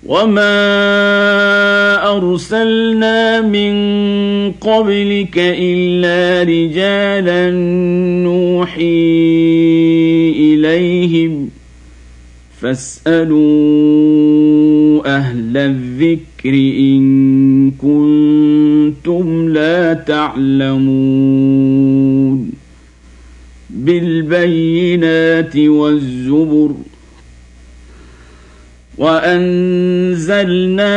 وما أرسلنا من قبلك إلا رجالا نوحي إليهم فاسألوا أهل الذكر إن كنتم لا تعلمون بالبينات والزبر وأنزلنا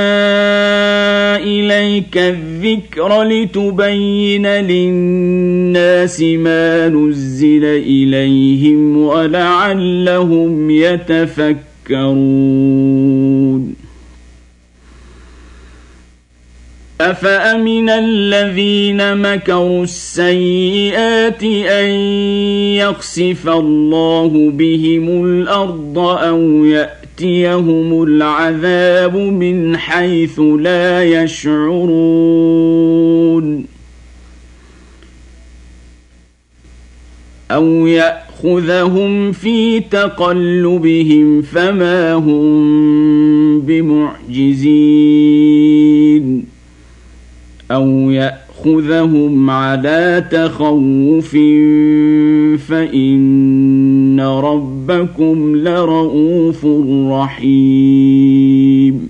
إليك الذكر لتبين للناس ما نزل إليهم ولعلهم يتفكرون أفأمن الذين مكروا السيئات أن يخسف الله بهم الأرض أو يأتيهم العذاب من حيث لا يشعرون أو يأخذهم في تقلبهم فما هم بمعجزين أو يأخذهم على تخوف فإن ربكم لرؤوف رحيم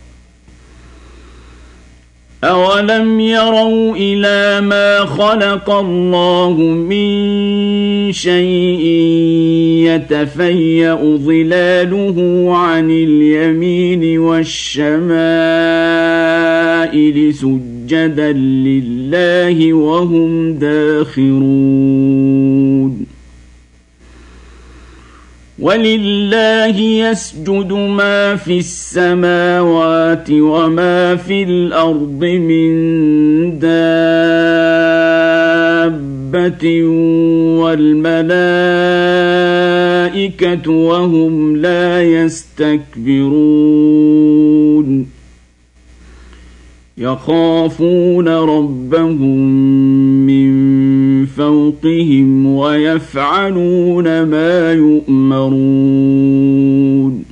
أولم يروا إلى ما خلق الله من شيء يتفيأ ظلاله عن اليمين والشمائل سجدا لله وهم داخرون ولله يسجد ما في السماوات وما في الأرض من دابة والملائكة وهم لا يستكبرون يخافون ربهم من فوقهم ويفعلون ما يؤمرون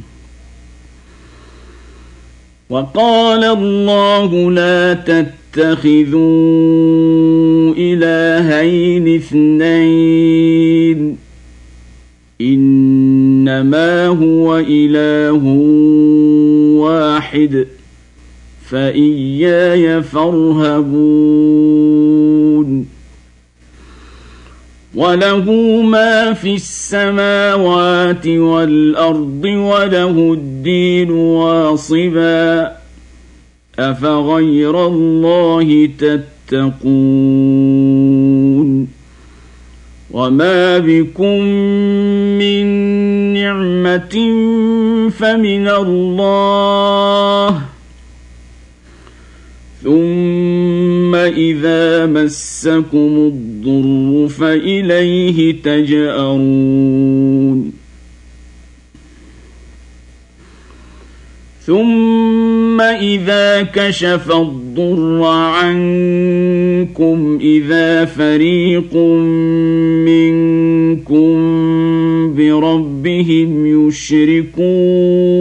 وقال الله لا تتخذوا إلهين اثنين إنما هو إله واحد فإياي فارهبون وله ما في السماوات والأرض وله الدين واصبا أفغير الله تتقون وما بكم من نعمة فمن الله ثم إذا مسكم الضر فإليه تجأرون ثم إذا كشف الضر عنكم إذا فريق منكم بربهم يشركون بربهم يشركون